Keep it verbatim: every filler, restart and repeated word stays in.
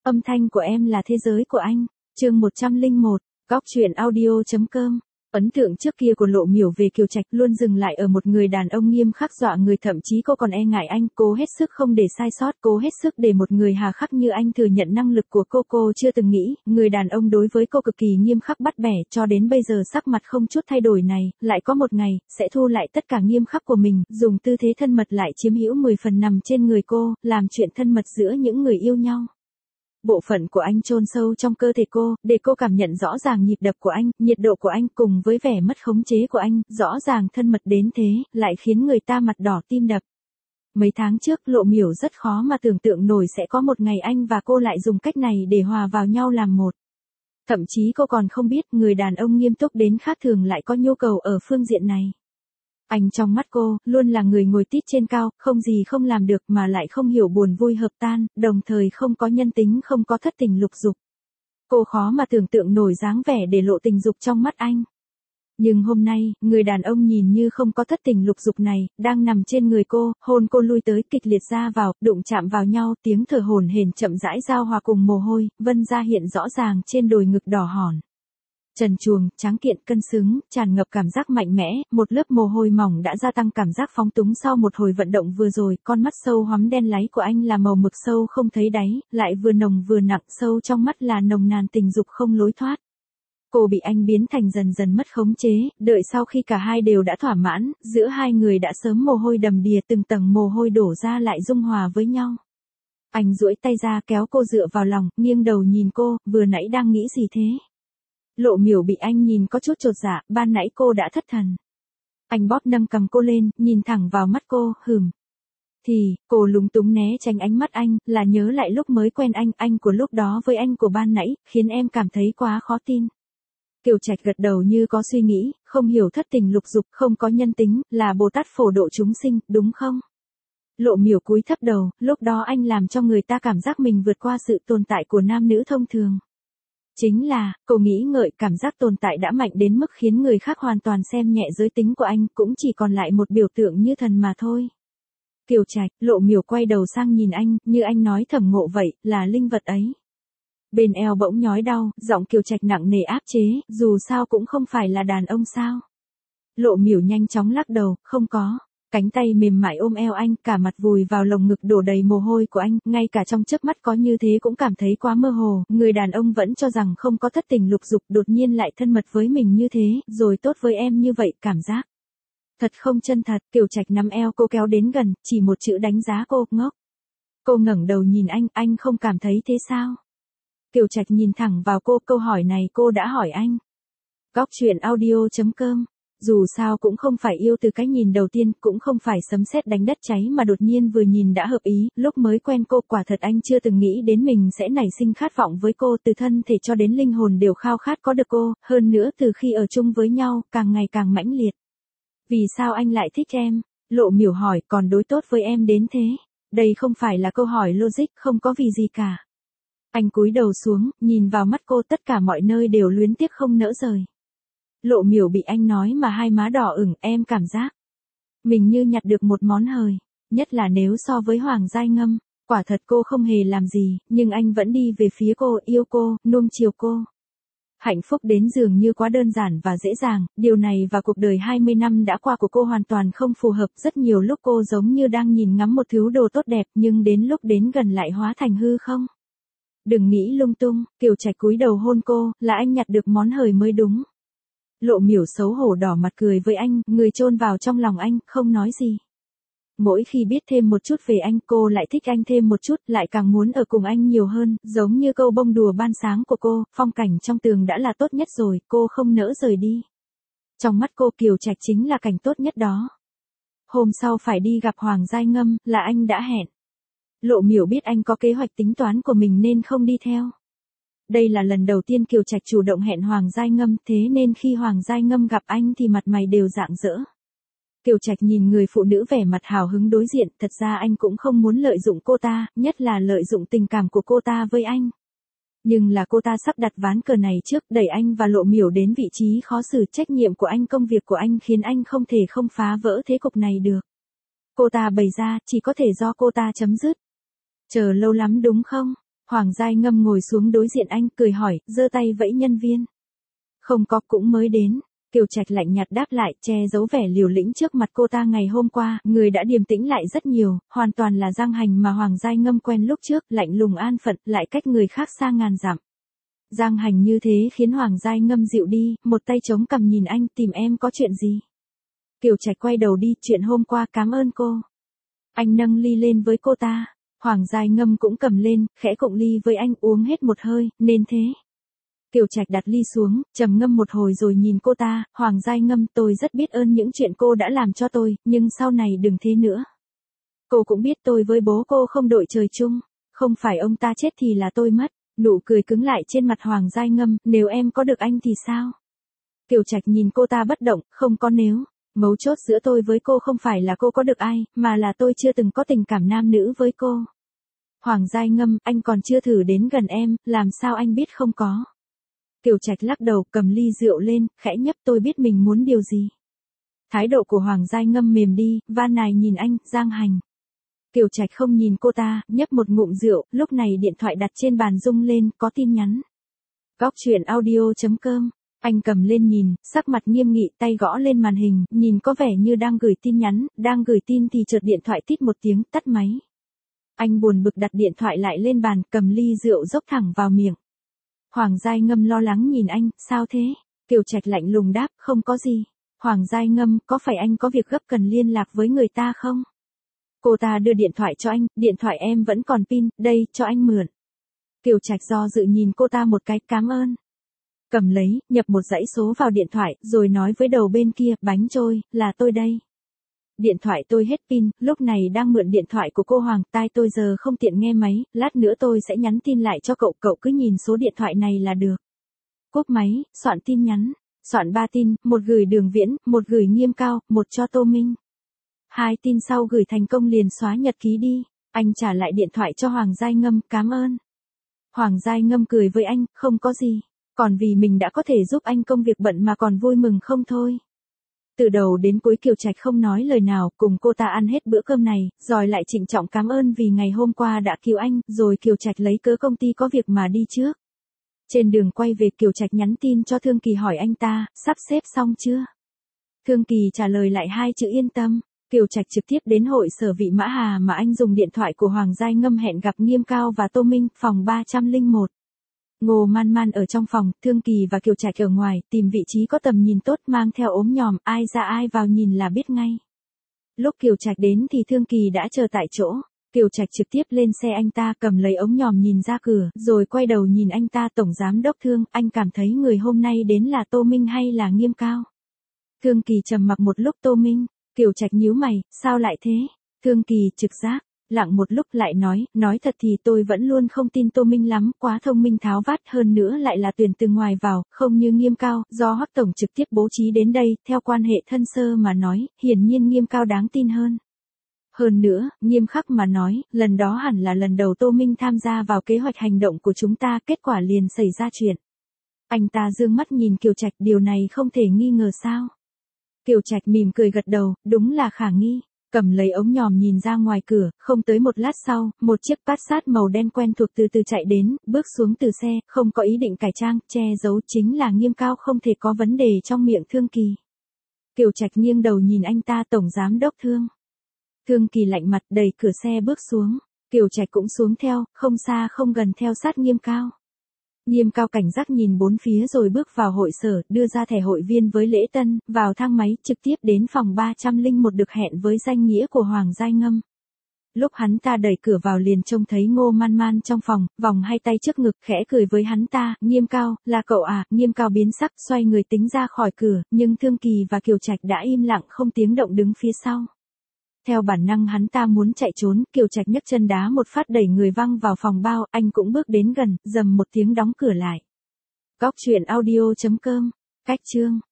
Âm thanh của em là thế giới của anh. Chương một trăm lẻ một, góc truyện audio chấm com. Ấn tượng trước kia của Lộ Miểu về Kiều Trạch luôn dừng lại ở một người đàn ông nghiêm khắc dọa người, thậm chí cô còn e ngại anh, cố hết sức không để sai sót, cố hết sức để một người hà khắc như anh thừa nhận năng lực của cô. Cô chưa từng nghĩ, người đàn ông đối với cô cực kỳ nghiêm khắc bắt bẻ, cho đến bây giờ sắc mặt không chút thay đổi này, lại có một ngày, sẽ thu lại tất cả nghiêm khắc của mình, dùng tư thế thân mật lại chiếm hữu mười phần nằm trên người cô, làm chuyện thân mật giữa những người yêu nhau. Bộ phận của anh chôn sâu trong cơ thể cô, để cô cảm nhận rõ ràng nhịp đập của anh, nhiệt độ của anh cùng với vẻ mất khống chế của anh, rõ ràng thân mật đến thế, lại khiến người ta mặt đỏ tim đập. Mấy tháng trước, Lộ Miểu rất khó mà tưởng tượng nổi sẽ có một ngày anh và cô lại dùng cách này để hòa vào nhau làm một. Thậm chí cô còn không biết người đàn ông nghiêm túc đến khác thường lại có nhu cầu ở phương diện này. Anh trong mắt cô, luôn là người ngồi tít trên cao, không gì không làm được mà lại không hiểu buồn vui hợp tan, đồng thời không có nhân tính, không có thất tình lục dục. Cô khó mà tưởng tượng nổi dáng vẻ để lộ tình dục trong mắt anh. Nhưng hôm nay, người đàn ông nhìn như không có thất tình lục dục này, đang nằm trên người cô, hôn cô lui tới kịch liệt ra vào, đụng chạm vào nhau, tiếng thở hổn hển chậm rãi giao hòa cùng mồ hôi, vân ra hiện rõ ràng trên đồi ngực đỏ hòn. Trần truồng, tráng kiện, cân xứng, tràn ngập cảm giác mạnh mẽ, một lớp mồ hôi mỏng đã gia tăng cảm giác phóng túng sau một hồi vận động vừa rồi, con mắt sâu hoắm đen láy của anh là màu mực sâu không thấy đáy, lại vừa nồng vừa nặng, sâu trong mắt là nồng nàn tình dục không lối thoát. Cô bị anh biến thành dần dần mất khống chế, đợi sau khi cả hai đều đã thỏa mãn, giữa hai người đã sớm mồ hôi đầm đìa, từng tầng mồ hôi đổ ra lại dung hòa với nhau. Anh duỗi tay ra kéo cô dựa vào lòng, nghiêng đầu nhìn cô, vừa nãy đang nghĩ gì thế? Lộ Miểu bị anh nhìn có chút chột dạ, ban nãy cô đã thất thần. Anh bóp nâng cầm cô lên, nhìn thẳng vào mắt cô, hừm. Thì, cô lúng túng né tránh ánh mắt anh, là nhớ lại lúc mới quen anh, anh của lúc đó với anh của ban nãy, khiến em cảm thấy quá khó tin. Kiều Trạch gật đầu như có suy nghĩ, không hiểu thất tình lục dục, không có nhân tính, là Bồ Tát phổ độ chúng sinh, đúng không? Lộ Miểu cúi thấp đầu, lúc đó anh làm cho người ta cảm giác mình vượt qua sự tồn tại của nam nữ thông thường. Chính là, cô nghĩ ngợi, cảm giác tồn tại đã mạnh đến mức khiến người khác hoàn toàn xem nhẹ giới tính của anh, cũng chỉ còn lại một biểu tượng như thần mà thôi. Kiều Trạch, Lộ Miểu quay đầu sang nhìn anh, như anh nói thầm ngộ vậy, là linh vật ấy. Bên eo bỗng nhói đau, giọng Kiều Trạch nặng nề áp chế, dù sao cũng không phải là đàn ông sao. Lộ Miểu nhanh chóng lắc đầu, không có. Cánh tay mềm mại ôm eo anh, cả mặt vùi vào lồng ngực đổ đầy mồ hôi của anh, ngay cả trong chớp mắt có như thế cũng cảm thấy quá mơ hồ, người đàn ông vẫn cho rằng không có thất tình lục dục, đột nhiên lại thân mật với mình như thế, rồi tốt với em như vậy, cảm giác thật không chân thật. Kiều Trạch nắm eo cô kéo đến gần, chỉ một chữ đánh giá cô, ngốc. Cô ngẩng đầu nhìn anh, anh không cảm thấy thế sao? Kiều Trạch nhìn thẳng vào cô, câu hỏi này cô đã hỏi anh. Góc truyện audio chấm com. Dù sao cũng không phải yêu từ cái nhìn đầu tiên, cũng không phải sấm sét đánh đất cháy mà đột nhiên vừa nhìn đã hợp ý, lúc mới quen cô quả thật anh chưa từng nghĩ đến mình sẽ nảy sinh khát vọng với cô, từ thân thể cho đến linh hồn đều khao khát có được cô, hơn nữa từ khi ở chung với nhau, càng ngày càng mãnh liệt. Vì sao anh lại thích em? Lộ Miểu hỏi, còn đối tốt với em đến thế? Đây không phải là câu hỏi logic, không có vì gì cả. Anh cúi đầu xuống, nhìn vào mắt cô, tất cả mọi nơi đều luyến tiếc không nỡ rời. Lộ Miểu bị anh nói mà hai má đỏ ửng, em cảm giác mình như nhặt được một món hời, nhất là nếu so với Hoàng Giai Ngâm, quả thật cô không hề làm gì, nhưng anh vẫn đi về phía cô, yêu cô, nuông chiều cô. Hạnh phúc đến dường như quá đơn giản và dễ dàng, điều này và cuộc đời hai mươi năm đã qua của cô hoàn toàn không phù hợp, rất nhiều lúc cô giống như đang nhìn ngắm một thứ đồ tốt đẹp, nhưng đến lúc đến gần lại hóa thành hư không. Đừng nghĩ lung tung, Kiều Trạch cúi đầu hôn cô, là anh nhặt được món hời mới đúng. Lộ Miểu xấu hổ đỏ mặt cười với anh, người chôn vào trong lòng anh, không nói gì. Mỗi khi biết thêm một chút về anh, cô lại thích anh thêm một chút, lại càng muốn ở cùng anh nhiều hơn, giống như câu bông đùa ban sáng của cô, phong cảnh trong tường đã là tốt nhất rồi, cô không nỡ rời đi. Trong mắt cô, Kiều Trạch chính là cảnh tốt nhất đó. Hôm sau phải đi gặp Hoàng Giai Ngâm, là anh đã hẹn. Lộ Miểu biết anh có kế hoạch tính toán của mình nên không đi theo. Đây là lần đầu tiên Kiều Trạch chủ động hẹn Hoàng Giai Ngâm, thế nên khi Hoàng Giai Ngâm gặp anh thì mặt mày đều rạng rỡ. Kiều Trạch nhìn người phụ nữ vẻ mặt hào hứng đối diện, thật ra anh cũng không muốn lợi dụng cô ta, nhất là lợi dụng tình cảm của cô ta với anh. Nhưng là cô ta sắp đặt ván cờ này trước, đẩy anh và Lộ Miểu đến vị trí khó xử, trách nhiệm của anh, công việc của anh khiến anh không thể không phá vỡ thế cục này được. Cô ta bày ra, chỉ có thể do cô ta chấm dứt. Chờ lâu lắm đúng không? Hoàng Giai Ngâm ngồi xuống đối diện anh, cười hỏi, giơ tay vẫy nhân viên. Không có, cũng mới đến. Kiều Trạch lạnh nhạt đáp lại, che giấu vẻ liều lĩnh trước mặt cô ta ngày hôm qua, người đã điềm tĩnh lại rất nhiều, hoàn toàn là Giang Hành mà Hoàng Giai Ngâm quen lúc trước, lạnh lùng an phận, lại cách người khác xa ngàn dặm. Giang Hành như thế khiến Hoàng Giai Ngâm dịu đi, một tay chống cằm nhìn anh, tìm em có chuyện gì? Kiều Trạch quay đầu đi, chuyện hôm qua, cảm ơn cô. Anh nâng ly lên với cô ta, Hoàng Giai Ngâm cũng cầm lên, khẽ cộng ly với anh, uống hết một hơi, nên thế. Kiều Trạch đặt ly xuống, trầm ngâm một hồi rồi nhìn cô ta, Hoàng Giai Ngâm, tôi rất biết ơn những chuyện cô đã làm cho tôi, nhưng sau này đừng thế nữa. Cô cũng biết tôi với bố cô không đội trời chung, không phải ông ta chết thì là tôi mất. Nụ cười cứng lại trên mặt Hoàng Giai Ngâm, nếu em có được anh thì sao? Kiều Trạch nhìn cô ta bất động, không có nếu. Mấu chốt giữa tôi với cô không phải là cô có được ai, mà là tôi chưa từng có tình cảm nam nữ với cô. Hoàng Giai Ngâm, anh còn chưa thử đến gần em, làm sao anh biết không có? Kiều Trạch lắc đầu, cầm ly rượu lên, khẽ nhấp, tôi biết mình muốn điều gì. Thái độ của Hoàng Giai Ngâm mềm đi, van nài nhìn anh, Giang Hành. Kiều Trạch không nhìn cô ta, nhấp một ngụm rượu, lúc này điện thoại đặt trên bàn rung lên, có tin nhắn. Góc chuyện audio chấm com. Anh cầm lên nhìn, sắc mặt nghiêm nghị, tay gõ lên màn hình, nhìn có vẻ như đang gửi tin nhắn, đang gửi tin thì chợt điện thoại tít một tiếng, tắt máy. Anh buồn bực đặt điện thoại lại lên bàn, cầm ly rượu dốc thẳng vào miệng. Hoàng Giai Ngâm lo lắng nhìn anh, sao thế? Kiều Trạch lạnh lùng đáp, không có gì. Hoàng Giai Ngâm, có phải anh có việc gấp cần liên lạc với người ta không? Cô ta đưa điện thoại cho anh, điện thoại em vẫn còn pin, đây, cho anh mượn. Kiều Trạch do dự nhìn cô ta một cái, cảm ơn. Cầm lấy, nhập một dãy số vào điện thoại, rồi nói với đầu bên kia, bánh trôi, là tôi đây. Điện thoại tôi hết pin, lúc này đang mượn điện thoại của cô Hoàng, tai tôi giờ không tiện nghe máy, lát nữa tôi sẽ nhắn tin lại cho cậu, cậu cứ nhìn số điện thoại này là được. Cúp máy, soạn tin nhắn, soạn ba tin, một gửi Đường Viễn, một gửi Nghiêm Cao, một cho Tô Minh. Hai tin sau gửi thành công liền xóa nhật ký đi, anh trả lại điện thoại cho Hoàng Giai Ngâm, cảm ơn. Hoàng Giai Ngâm cười với anh, không có gì, còn vì mình đã có thể giúp anh công việc bận mà còn vui mừng không thôi. Từ đầu đến cuối Kiều Trạch không nói lời nào, cùng cô ta ăn hết bữa cơm này, rồi lại trịnh trọng cảm ơn vì ngày hôm qua đã cứu anh, rồi Kiều Trạch lấy cớ công ty có việc mà đi trước. Trên đường quay về Kiều Trạch nhắn tin cho Thương Kỳ hỏi anh ta, sắp xếp xong chưa? Thương Kỳ trả lời lại hai chữ yên tâm. Kiều Trạch trực tiếp đến hội sở Vị Mã Hà mà anh dùng điện thoại của Hoàng Giai Ngâm hẹn gặp Nghiêm Cao và Tô Minh, phòng ba không một. Ngô Man Man ở trong phòng, Thương Kỳ và Kiều Trạch ở ngoài, tìm vị trí có tầm nhìn tốt, mang theo ốm nhòm, ai ra ai vào nhìn là biết ngay. Lúc Kiều Trạch đến thì Thương Kỳ đã chờ tại chỗ. Kiều Trạch trực tiếp lên xe anh ta, cầm lấy ống nhòm nhìn ra cửa, rồi quay đầu nhìn anh ta, tổng giám đốc Thương, anh cảm thấy người hôm nay đến là Tô Minh hay là Nghiêm Cao? Thương Kỳ trầm mặc một lúc, Tô Minh. Kiều Trạch nhíu mày, sao lại thế? Thương Kỳ trực giác, lặng một lúc lại nói, nói thật thì tôi vẫn luôn không tin Tô Minh lắm, quá thông minh tháo vát, hơn nữa lại là tuyển từ ngoài vào, không như Nghiêm Cao, do Hoắc tổng trực tiếp bố trí đến đây, theo quan hệ thân sơ mà nói, hiển nhiên Nghiêm Cao đáng tin hơn. Hơn nữa, nghiêm khắc mà nói, lần đó hẳn là lần đầu Tô Minh tham gia vào kế hoạch hành động của chúng ta, kết quả liền xảy ra chuyện. Anh ta dương mắt nhìn Kiều Trạch, điều này không thể nghi ngờ sao? Kiều Trạch mỉm cười gật đầu, đúng là khả nghi. Cầm lấy ống nhòm nhìn ra ngoài cửa, không tới một lát sau, một chiếc Passat màu đen quen thuộc từ từ chạy đến, bước xuống từ xe, không có ý định cải trang, che giấu, chính là Nghiêm Cao, không thể có vấn đề trong miệng Thương Kỳ. Kiều Trạch nghiêng đầu nhìn anh ta, tổng giám đốc Thương. Thương Kỳ lạnh mặt, đẩy cửa xe bước xuống. Kiều Trạch cũng xuống theo, không xa không gần theo sát Nghiêm Cao. Nghiêm Cao cảnh giác nhìn bốn phía rồi bước vào hội sở, đưa ra thẻ hội viên với lễ tân, vào thang máy, trực tiếp đến phòng ba không một được hẹn với danh nghĩa của Hoàng Giai Ngâm. Lúc hắn ta đẩy cửa vào liền trông thấy Ngô Man Man trong phòng, vòng hai tay trước ngực, khẽ cười với hắn ta, Nghiêm Cao, là cậu à? Nghiêm Cao biến sắc, xoay người tính ra khỏi cửa, nhưng Thương Kỳ và Kiều Trạch đã im lặng không tiếng động đứng phía sau. Theo bản năng hắn ta muốn chạy trốn, Kiều Trạch nhấc chân đá một phát đẩy người văng vào phòng bao, anh cũng bước đến gần, rầm một tiếng đóng cửa lại. Góc chuyện audio chấm com, cách chương.